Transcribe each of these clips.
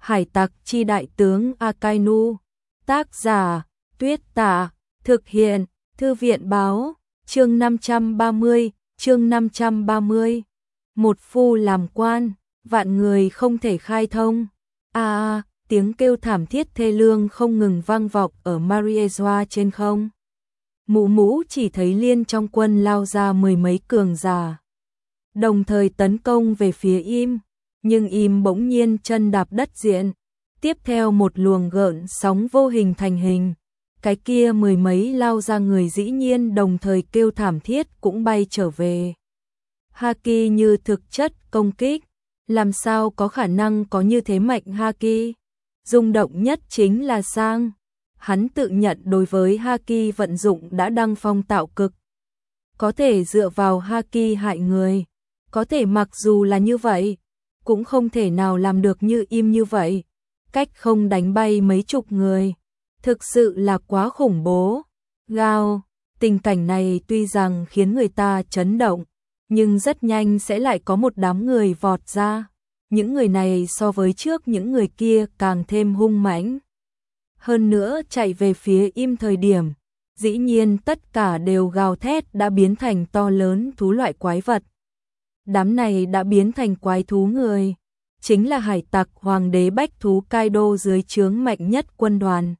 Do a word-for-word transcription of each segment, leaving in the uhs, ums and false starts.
Hải tặc chi đại tướng Akainu. Tác giả Tuyết Tả. Thực hiện Thư viện Báo. Chương năm trăm ba mươi. Chương năm trăm ba mươi. Một phu làm quan, vạn người không thể khai thông. A a, tiếng kêu thảm thiết thê lương không ngừng vang vọng ở Mariezwa trên không. Mụ mũ chỉ thấy liên trong quân lao ra mười mấy cường giả, đồng thời tấn công về phía im, nhưng im bỗng nhiên chân đạp đất diện, tiếp theo một luồng gợn sóng vô hình thành hình. Cái kia mười mấy lao ra người dĩ nhiên đồng thời kêu thảm thiết cũng bay trở về. Haki như thực chất công kích, làm sao có khả năng có như thế mạnh Haki? Rung động nhất chính là Sang. Hắn tự nhận đối với Haki vận dụng đã đăng phong tạo cực. Có thể dựa vào Haki hại người, có thể mặc dù là như vậy, cũng không thể nào làm được như im như vậy. Cách không đánh bay mấy chục người, thực sự là quá khủng bố. Gao, tình cảnh này tuy rằng khiến người ta chấn động, nhưng rất nhanh sẽ lại có một đám người vọt ra. Những người này so với trước những người kia càng thêm hung mãnh. Hơn nữa chạy về phía im thời điểm, dĩ nhiên tất cả đều gào thét đã biến thành to lớn thú loại quái vật. Đám này đã biến thành quái thú người, chính là hải tặc hoàng đế bách thú Kaido dưới trướng mạnh nhất quân đoàn.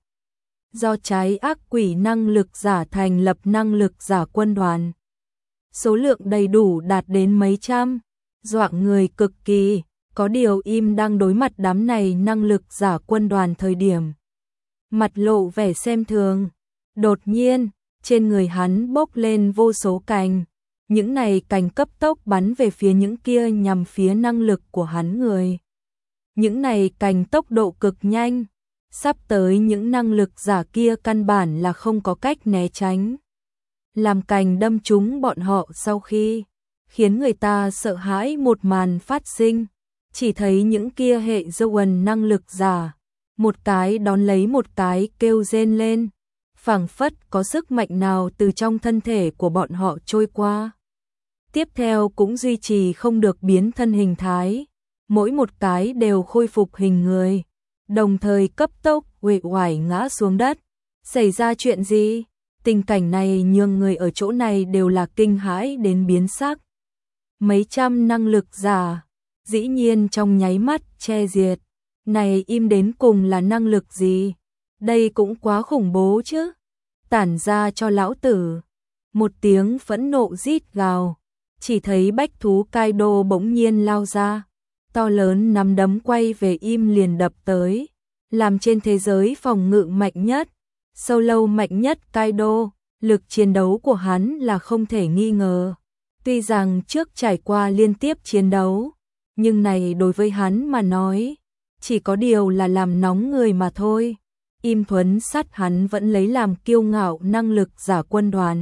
Do trái ác quỷ năng lực giả thành lập năng lực giả quân đoàn. Số lượng đầy đủ đạt đến mấy trăm, dọa người cực kỳ, có điều im đang đối mặt đám này năng lực giả quân đoàn thời điểm. Mặt lộ vẻ xem thường, đột nhiên, trên người hắn bốc lên vô số cành, những này cành cấp tốc bắn về phía những kia nhằm phía năng lực của hắn người. Những này cành tốc độ cực nhanh, sắp tới những năng lực giả kia căn bản là không có cách né tránh. Làm cành đâm trúng bọn họ sau khi, khiến người ta sợ hãi một màn phát sinh, chỉ thấy những kia hệ Zoan năng lực giả, một cái đón lấy một cái kêu rên lên, phảng phất có sức mạnh nào từ trong thân thể của bọn họ trôi qua. Tiếp theo cũng duy trì không được biến thân hình thái, mỗi một cái đều khôi phục hình người, đồng thời cấp tốc uể oải ngã xuống đất. Xảy ra chuyện gì? Tình cảnh này nhường người ở chỗ này đều là kinh hãi đến biến sắc. Mấy trăm năng lực giả, dĩ nhiên trong nháy mắt che diệt. Này im đến cùng là năng lực gì? Đây cũng quá khủng bố chứ. Tản ra cho lão tử. Một tiếng phẫn nộ rít gào. Chỉ thấy bách thú Kaido bỗng nhiên lao ra. To lớn nắm đấm quay về im liền đập tới. Làm trên thế giới phòng ngự mạnh nhất, solo mạnh nhất Kaido, lực chiến đấu của hắn là không thể nghi ngờ. Tuy rằng trước trải qua liên tiếp chiến đấu, nhưng này đối với hắn mà nói, chỉ có điều là làm nóng người mà thôi. Im thuấn sắt hắn vẫn lấy làm kiêu ngạo năng lực giả quân đoàn.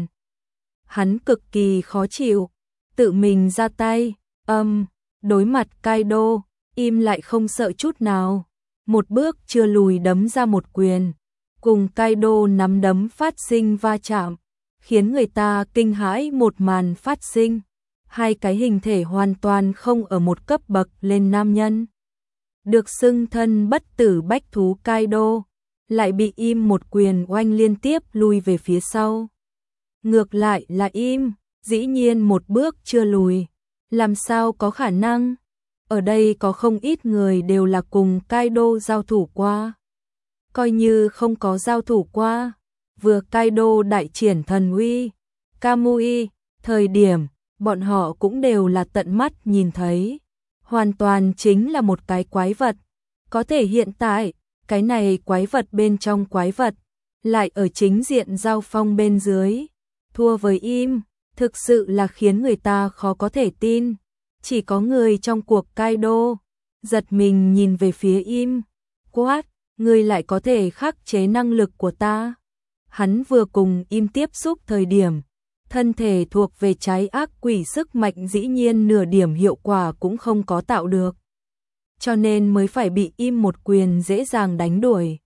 Hắn cực kỳ khó chịu, tự mình ra tay, âm, đối mặt Kaido, im lại không sợ chút nào. Một bước chưa lùi đấm ra một quyền, cùng Kaido nắm đấm phát sinh va chạm, khiến người ta kinh hãi một màn phát sinh. Hai cái hình thể hoàn toàn không ở một cấp bậc lên nam nhân. Được xưng thân bất tử bách thú Kaido, lại bị im một quyền oanh liên tiếp lui về phía sau. Ngược lại là im, dĩ nhiên một bước chưa lùi, làm sao có khả năng? Ở đây có không ít người đều là cùng Kaido giao thủ qua. Coi như không có giao thủ qua, vừa Kaido đại triển thần uy, Kamui, thời điểm, bọn họ cũng đều là tận mắt nhìn thấy. Hoàn toàn chính là một cái quái vật. Có thể hiện tại, cái này quái vật bên trong quái vật, lại ở chính diện giao phong bên dưới. Thua với im, thực sự là khiến người ta khó có thể tin. Chỉ có người trong cuộc Kaido, giật mình nhìn về phía im, quát, ngươi lại có thể khắc chế năng lực của ta. Hắn vừa cùng im tiếp xúc thời điểm, thân thể thuộc về trái ác quỷ sức mạnh dĩ nhiên nửa điểm hiệu quả cũng không có tạo được. Cho nên mới phải bị im một quyền dễ dàng đánh đuổi.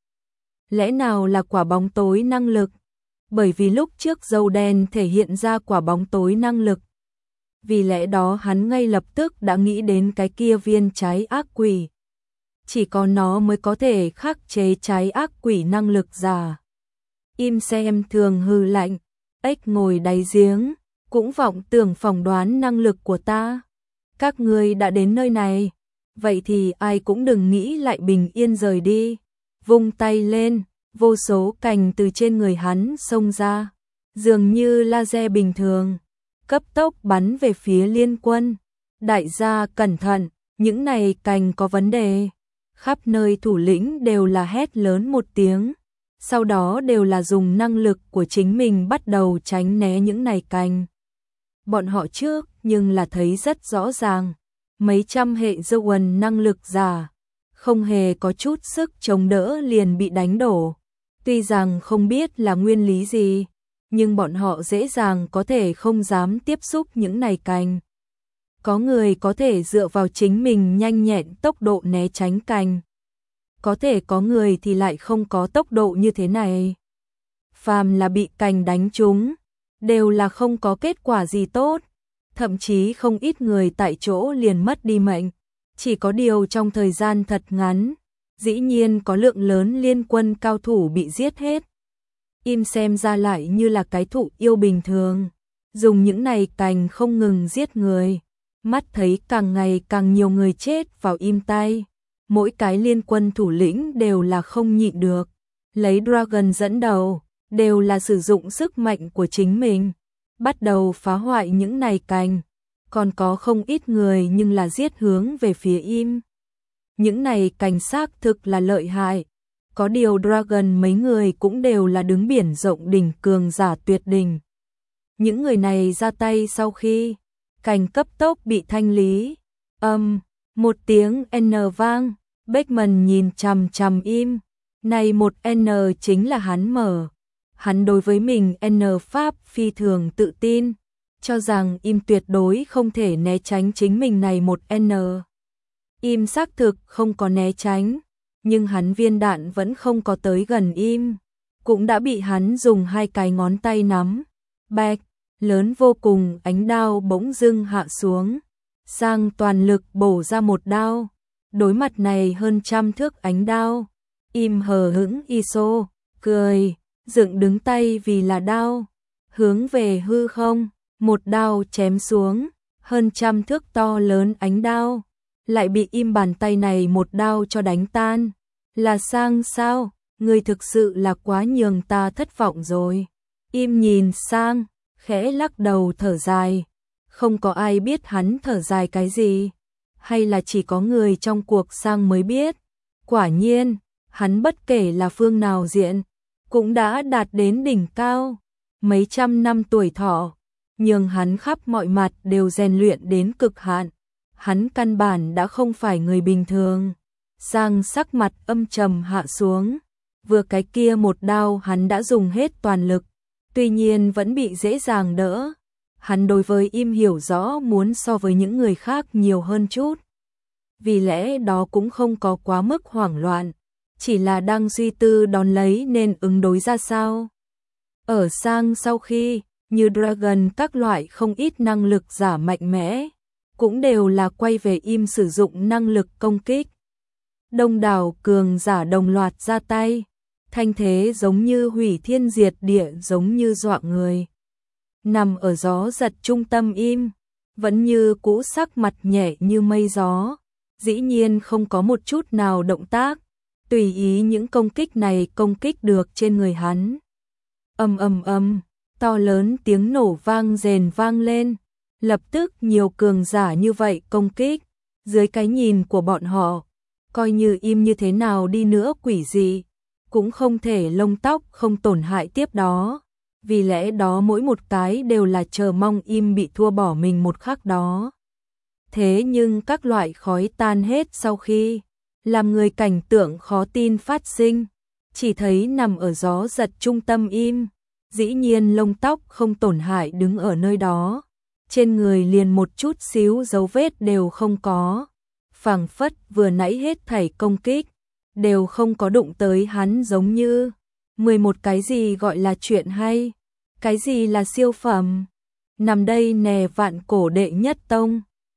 Lẽ nào là quả bóng tối năng lực? Bởi vì lúc trước dâu đen thể hiện ra quả bóng tối năng lực. Vì lẽ đó hắn ngay lập tức đã nghĩ đến cái kia viên trái ác quỷ. chỉ có nó mới có thể khắc chế trái ác quỷ năng lực giả. Im xem thường hừ lạnh, ếch ngồi đáy giếng, cũng vọng tưởng phỏng đoán năng lực của ta. Các ngươi đã đến nơi này, vậy thì ai cũng đừng nghĩ lại bình yên rời đi. Vung tay lên, vô số cành từ trên người hắn xông ra, dường như laser bình thường, cấp tốc bắn về phía liên quân. Đại gia cẩn thận, những này cành có vấn đề. Khắp nơi thủ lĩnh đều là hét lớn một tiếng, sau đó đều là dùng năng lực của chính mình bắt đầu tránh né những này cành. Bọn họ trước nhưng là thấy rất rõ ràng, mấy trăm hệ Zoan năng lực giả, không hề có chút sức chống đỡ liền bị đánh đổ. Tuy rằng không biết là nguyên lý gì, nhưng bọn họ dễ dàng có thể không dám tiếp xúc những này cành. Có người có thể dựa vào chính mình nhanh nhẹn tốc độ né tránh cành. Có thể có người thì lại không có tốc độ như thế này. Phàm là bị cành đánh trúng, đều là không có kết quả gì tốt. Thậm chí không ít người tại chỗ liền mất đi mệnh. Chỉ có điều trong thời gian thật ngắn, dĩ nhiên có lượng lớn liên quân cao thủ bị giết hết. Im xem ra lại như là cái thụ yêu bình thường, dùng những này cành không ngừng giết người. Mắt thấy càng ngày càng nhiều người chết vào im tay, mỗi cái liên quân thủ lĩnh đều là không nhịn được, lấy Dragon dẫn đầu, đều là sử dụng sức mạnh của chính mình, bắt đầu phá hoại những này cành. Còn có không ít người nhưng là giết hướng về phía im. Những này cành xác thực là lợi hại, có điều Dragon mấy người cũng đều là đứng biển rộng đỉnh cường giả tuyệt đỉnh. Những người này ra tay sau khi cành cấp tốc bị thanh lý, âm, um, một tiếng N vang, Beckman nhìn chằm chằm im, này một N chính là hắn mở. Hắn đối với mình N pháp phi thường tự tin, cho rằng im tuyệt đối không thể né tránh chính mình này một N. Im xác thực không có né tránh, nhưng hắn viên đạn vẫn không có tới gần im, cũng đã bị hắn dùng hai cái ngón tay nắm. Bạch, lớn vô cùng ánh đao bỗng dưng hạ xuống, sang toàn lực bổ ra một đao. Đối mặt này hơn trăm thước ánh đao, im hờ hững iso, cười, dựng đứng tay vì là đao, hướng về hư không, một đao chém xuống, hơn trăm thước to lớn ánh đao, lại bị im bàn tay này một đao cho đánh tan. Là sang sao, người thực sự là quá nhường ta thất vọng rồi. Im nhìn sang, khẽ lắc đầu thở dài, không có ai biết hắn thở dài cái gì, hay là chỉ có người trong cuộc sang mới biết. Quả nhiên, hắn bất kể là phương nào diện, cũng đã đạt đến đỉnh cao, mấy trăm năm tuổi thọ, nhưng hắn khắp mọi mặt đều rèn luyện đến cực hạn. Hắn căn bản đã không phải người bình thường. Sang sắc mặt âm trầm hạ xuống, vừa cái kia một đao hắn đã dùng hết toàn lực, tuy nhiên vẫn bị dễ dàng đỡ. Hắn đối với im hiểu rõ muốn so với những người khác nhiều hơn chút. Vì lẽ đó cũng không có quá mức hoảng loạn, chỉ là đang suy tư đón lấy nên ứng đối ra sao. Ở sang sau khi, như Dragon các loại không ít năng lực giả mạnh mẽ, cũng đều là quay về im sử dụng năng lực công kích. Đông đảo cường giả đồng loạt ra tay, thanh thế giống như hủy thiên diệt địa, giống như dọa người. Nằm ở gió giật trung tâm im, vẫn như cũ sắc mặt nhẹ như mây gió, dĩ nhiên không có một chút nào động tác, tùy ý những công kích này công kích được trên người hắn. Ầm ầm ầm, to lớn tiếng nổ vang rền vang lên, lập tức nhiều cường giả như vậy công kích, dưới cái nhìn của bọn họ, coi như im như thế nào đi nữa quỷ dị, cũng không thể lông tóc không tổn hại tiếp đó. Vì lẽ đó mỗi một cái đều là chờ mong im bị thua bỏ mình một khắc đó. Thế nhưng các loại khói tan hết sau khi, làm người cảnh tượng khó tin phát sinh, chỉ thấy nằm ở gió giật trung tâm im, dĩ nhiên lông tóc không tổn hại đứng ở nơi đó, trên người liền một chút xíu dấu vết đều không có, phảng phất vừa nãy hết thảy công kích, đều không có đụng tới hắn, giống như mười một cái gì gọi là chuyện hay, cái gì là siêu phẩm. Nằm đây nè vạn cổ đệ nhất tông,